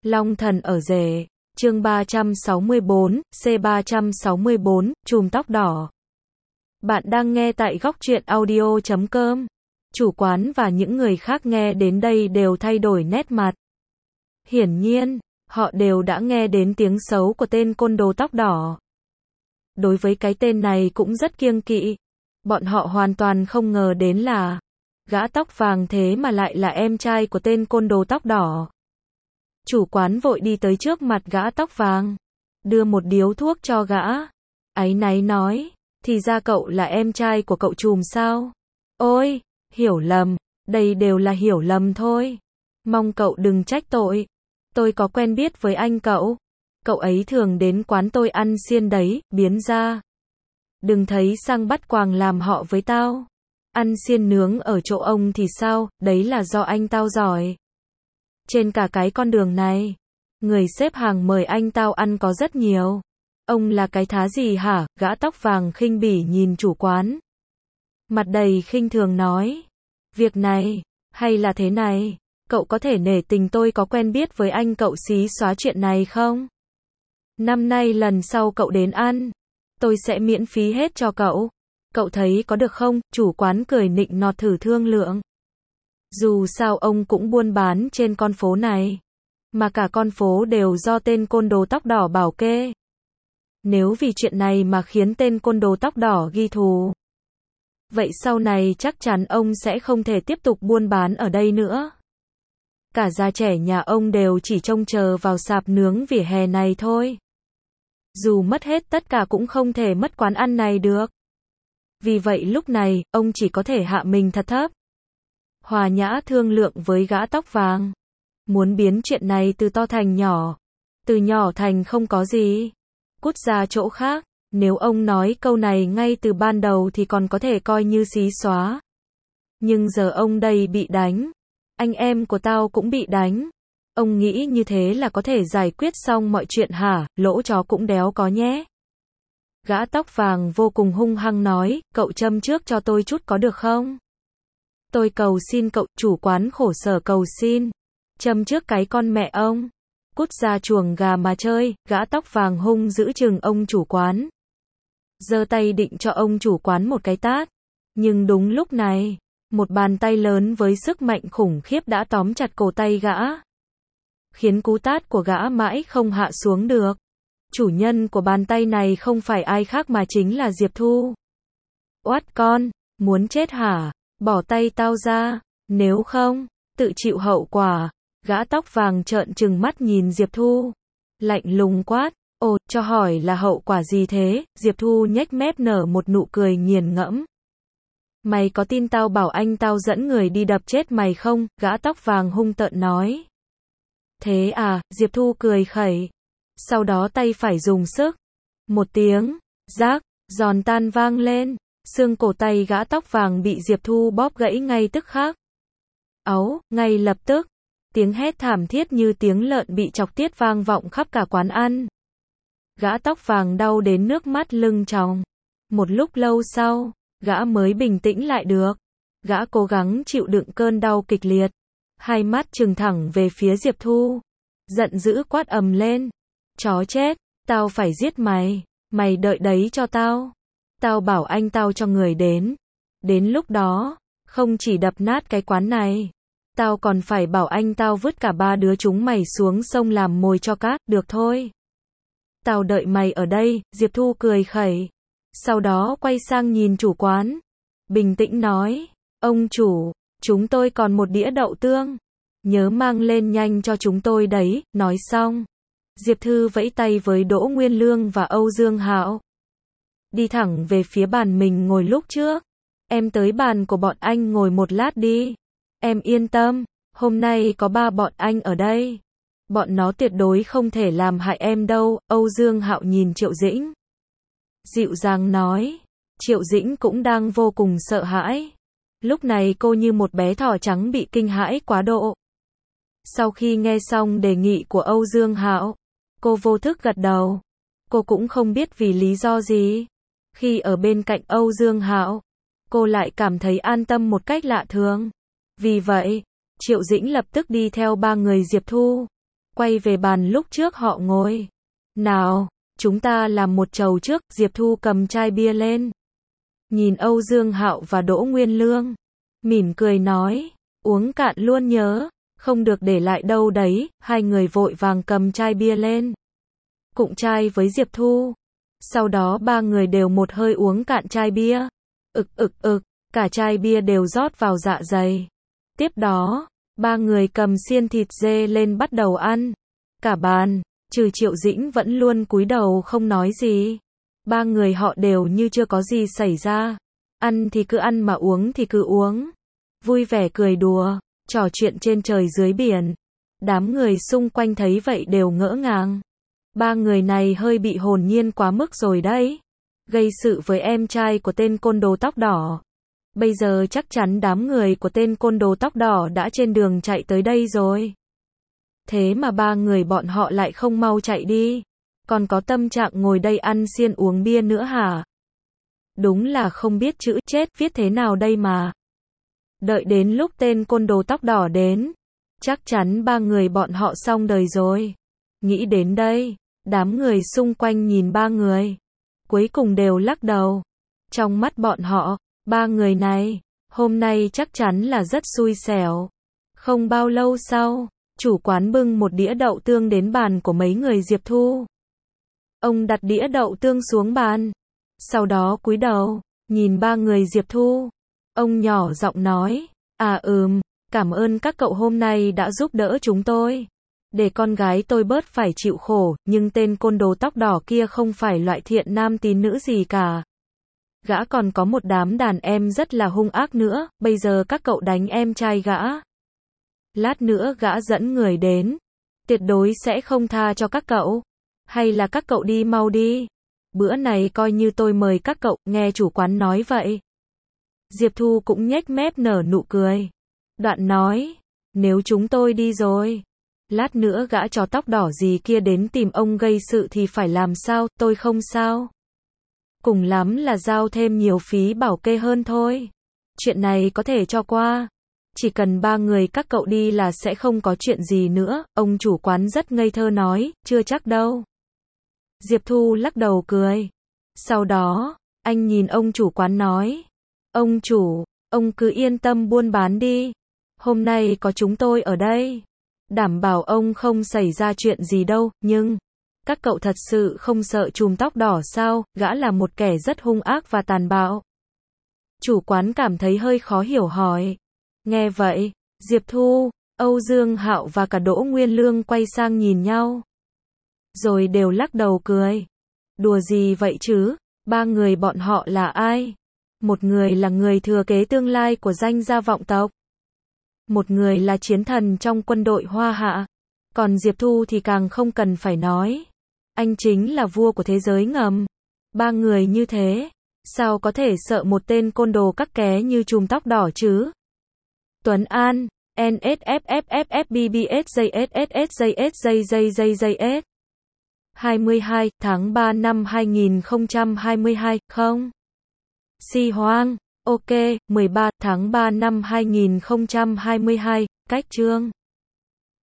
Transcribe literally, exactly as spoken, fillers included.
Long thần ở rể, chương ba trăm sáu mươi bốn, C ba trăm sáu mươi bốn, chùm tóc đỏ. Bạn đang nghe tại góc truyện audio chấm com. Chủ quán và những người khác nghe đến đây đều thay đổi nét mặt. Hiển nhiên, họ đều đã nghe đến tiếng xấu của tên côn đồ tóc đỏ. Đối với cái tên này cũng rất kiêng kỵ. Bọn họ hoàn toàn không ngờ đến là gã tóc vàng thế mà lại là em trai của tên côn đồ tóc đỏ. Chủ quán vội đi tới trước mặt gã tóc vàng, đưa một điếu thuốc cho gã. Áy náy nói, thì ra cậu là em trai của cậu trùm sao? Ôi, hiểu lầm, đây đều là hiểu lầm thôi. Mong cậu đừng trách tội. Tôi có quen biết với anh cậu. Cậu ấy thường đến quán tôi ăn xiên đấy, biến ra. Đừng thấy sang bắt quàng làm họ với tao. Ăn xiên nướng ở chỗ ông thì sao, đấy là do anh tao giỏi. Trên cả cái con đường này, người xếp hàng mời anh tao ăn có rất nhiều. Ông là cái thá gì hả? Gã tóc vàng khinh bỉ nhìn chủ quán. Mặt đầy khinh thường nói. Việc này, hay là thế này, cậu có thể nể tình tôi có quen biết với anh cậu xí xóa chuyện này không? Năm nay lần sau cậu đến ăn, tôi sẽ miễn phí hết cho cậu. Cậu thấy có được không? Chủ quán cười nịnh nọt thử thương lượng. Dù sao ông cũng buôn bán trên con phố này, mà cả con phố đều do tên côn đồ tóc đỏ bảo kê. Nếu vì chuyện này mà khiến tên côn đồ tóc đỏ ghi thù, vậy sau này chắc chắn ông sẽ không thể tiếp tục buôn bán ở đây nữa. Cả già trẻ nhà ông đều chỉ trông chờ vào sạp nướng vỉa hè này thôi. Dù mất hết tất cả cũng không thể mất quán ăn này được. Vì vậy lúc này, ông chỉ có thể hạ mình thật thấp. Hòa nhã thương lượng với gã tóc vàng. Muốn biến chuyện này từ to thành nhỏ. Từ nhỏ thành không có gì. Cút ra chỗ khác. Nếu ông nói câu này ngay từ ban đầu thì còn có thể coi như xí xóa. Nhưng giờ ông đây bị đánh. Anh em của tao cũng bị đánh. Ông nghĩ như thế là có thể giải quyết xong mọi chuyện hả? Lỗ chó cũng đéo có nhé. Gã tóc vàng vô cùng hung hăng nói, cậu châm trước cho tôi chút có được không? Tôi cầu xin cậu, chủ quán khổ sở cầu xin. Châm trước cái con mẹ ông. Cút ra chuồng gà mà chơi, gã tóc vàng hung giữ chừng ông chủ quán. Giơ tay định cho ông chủ quán một cái tát. Nhưng đúng lúc này, một bàn tay lớn với sức mạnh khủng khiếp đã tóm chặt cổ tay gã. Khiến cú tát của gã mãi không hạ xuống được. Chủ nhân của bàn tay này không phải ai khác mà chính là Diệp Thu. Oát con, muốn chết hả? Bỏ tay tao ra, nếu không, tự chịu hậu quả. Gã tóc vàng trợn trừng mắt nhìn Diệp Thu. Lạnh lùng quát, ồ, cho hỏi là hậu quả gì thế? Diệp Thu nhếch mép nở một nụ cười nghiền ngẫm. Mày có tin tao bảo anh tao dẫn người đi đập chết mày không? Gã tóc vàng hung tợn nói. Thế à? Diệp Thu cười khẩy. Sau đó tay phải dùng sức. Một tiếng, rác, giòn tan vang lên. Xương cổ tay gã tóc vàng bị Diệp Thu bóp gãy ngay tức khắc. Áu, ngay lập tức. Tiếng hét thảm thiết như tiếng lợn bị chọc tiết vang vọng khắp cả quán ăn. Gã tóc vàng đau đến nước mắt lưng tròng. Một lúc lâu sau, gã mới bình tĩnh lại được. Gã cố gắng chịu đựng cơn đau kịch liệt. Hai mắt trừng thẳng về phía Diệp Thu. Giận dữ quát ầm lên. Chó chết, tao phải giết mày. Mày đợi đấy cho tao. Tao bảo anh tao cho người đến. Đến lúc đó, không chỉ đập nát cái quán này. Tao còn phải bảo anh tao vứt cả ba đứa chúng mày xuống sông làm mồi cho cá, được thôi. Tao đợi mày ở đây, Diệp Thu cười khẩy. Sau đó quay sang nhìn chủ quán. Bình tĩnh nói, ông chủ, chúng tôi còn một đĩa đậu tương. Nhớ mang lên nhanh cho chúng tôi đấy, nói xong. Diệp Thư vẫy tay với Đỗ Nguyên Lương và Âu Dương Hạo. Đi thẳng về phía bàn mình ngồi lúc trước. Em tới bàn của bọn anh ngồi một lát đi. Em yên tâm, hôm nay có ba bọn anh ở đây. Bọn nó tuyệt đối không thể làm hại em đâu. Âu Dương Hạo nhìn Triệu Dĩnh. Dịu dàng nói. Triệu Dĩnh cũng đang vô cùng sợ hãi. Lúc này cô như một bé thỏ trắng bị kinh hãi quá độ. Sau khi nghe xong đề nghị của Âu Dương Hạo, cô vô thức gật đầu. Cô cũng không biết vì lý do gì. Khi ở bên cạnh Âu Dương Hạo, cô lại cảm thấy an tâm một cách lạ thường. Vì vậy, Triệu Dĩnh lập tức đi theo ba người Diệp Thu. quay về bàn lúc trước họ ngồi. Nào, chúng ta làm một chầu trước, Diệp Thu cầm chai bia lên. Nhìn Âu Dương Hạo và Đỗ Nguyên Lương. Mỉm cười nói, uống cạn luôn nhớ, không được để lại đâu đấy, hai người vội vàng cầm chai bia lên. Cụng chai với Diệp Thu. Sau đó ba người đều một hơi uống cạn chai bia. Ực ực ực, cả chai bia đều rót vào dạ dày. Tiếp đó, ba người cầm xiên thịt dê lên bắt đầu ăn. Cả bàn, trừ Triệu Dĩnh vẫn luôn cúi đầu không nói gì. Ba người họ đều như chưa có gì xảy ra. Ăn thì cứ ăn mà uống thì cứ uống. Vui vẻ cười đùa, trò chuyện trên trời dưới biển. Đám người xung quanh thấy vậy đều ngỡ ngàng. Ba người này hơi bị hồn nhiên quá mức rồi đấy. Gây sự với em trai của tên côn đồ tóc đỏ. Bây giờ chắc chắn đám người của tên côn đồ tóc đỏ đã trên đường chạy tới đây rồi. Thế mà ba người bọn họ lại không mau chạy đi. Còn có tâm trạng ngồi đây ăn xiên uống bia nữa hả? Đúng là không biết chữ chết viết thế nào đây mà. Đợi đến lúc tên côn đồ tóc đỏ đến, chắc chắn ba người bọn họ xong đời rồi. Nghĩ đến đây, đám người xung quanh nhìn ba người. Cuối cùng đều lắc đầu. Trong mắt bọn họ, ba người này, hôm nay chắc chắn là rất xui xẻo. Không bao lâu sau, chủ quán bưng một đĩa đậu tương đến bàn của mấy người Diệp Thu. Ông đặt đĩa đậu tương xuống bàn. Sau đó cúi đầu, nhìn ba người Diệp Thu. Ông nhỏ giọng nói, à ừm, cảm ơn các cậu hôm nay đã giúp đỡ chúng tôi. Để con gái tôi bớt phải chịu khổ, nhưng tên côn đồ tóc đỏ kia không phải loại thiện nam tín nữ gì cả. Gã còn có một đám đàn em rất là hung ác nữa, bây giờ các cậu đánh em trai gã. Lát nữa gã dẫn người đến, tuyệt đối sẽ không tha cho các cậu. Hay là các cậu đi mau đi. Bữa này coi như tôi mời các cậu, nghe chủ quán nói vậy. Diệp Thu cũng nhếch mép nở nụ cười. Đoạn nói, nếu chúng tôi đi rồi, lát nữa gã chó tóc đỏ gì kia đến tìm ông gây sự thì phải làm sao, tôi không sao. Cùng lắm là giao thêm nhiều phí bảo kê hơn thôi. Chuyện này có thể cho qua. Chỉ cần ba người các cậu đi là sẽ không có chuyện gì nữa, ông chủ quán rất ngây thơ nói, chưa chắc đâu. Diệp Thu lắc đầu cười. Sau đó, anh nhìn ông chủ quán nói, ông chủ, ông cứ yên tâm buôn bán đi. Hôm nay có chúng tôi ở đây. Đảm bảo ông không xảy ra chuyện gì đâu, nhưng các cậu thật sự không sợ chùm tóc đỏ sao, gã là một kẻ rất hung ác và tàn bạo. Chủ quán cảm thấy hơi khó hiểu hỏi. Nghe vậy, Diệp Thu, Âu Dương Hạo và cả Đỗ Nguyên Lương quay sang nhìn nhau. Rồi đều lắc đầu cười. Đùa gì vậy chứ, ba người bọn họ là ai? Một người là người thừa kế tương lai của danh gia vọng tộc. Một người là chiến thần trong quân đội Hoa Hạ. Còn Diệp Thu thì càng không cần phải nói. Anh chính là vua của thế giới ngầm. Ba người như thế, sao có thể sợ một tên côn đồ cắt ké như chùm tóc đỏ chứ? Tuấn An, en ét ép ép ép ép bê bê ét gi ét ét ét gi ét gi gi gi gi ét hai mươi hai tháng ba năm hai nghìn không trăm hai mươi hai, không? Si Hoang, ok, mười ba tháng ba năm hai nghìn không trăm hai mươi hai, cách chương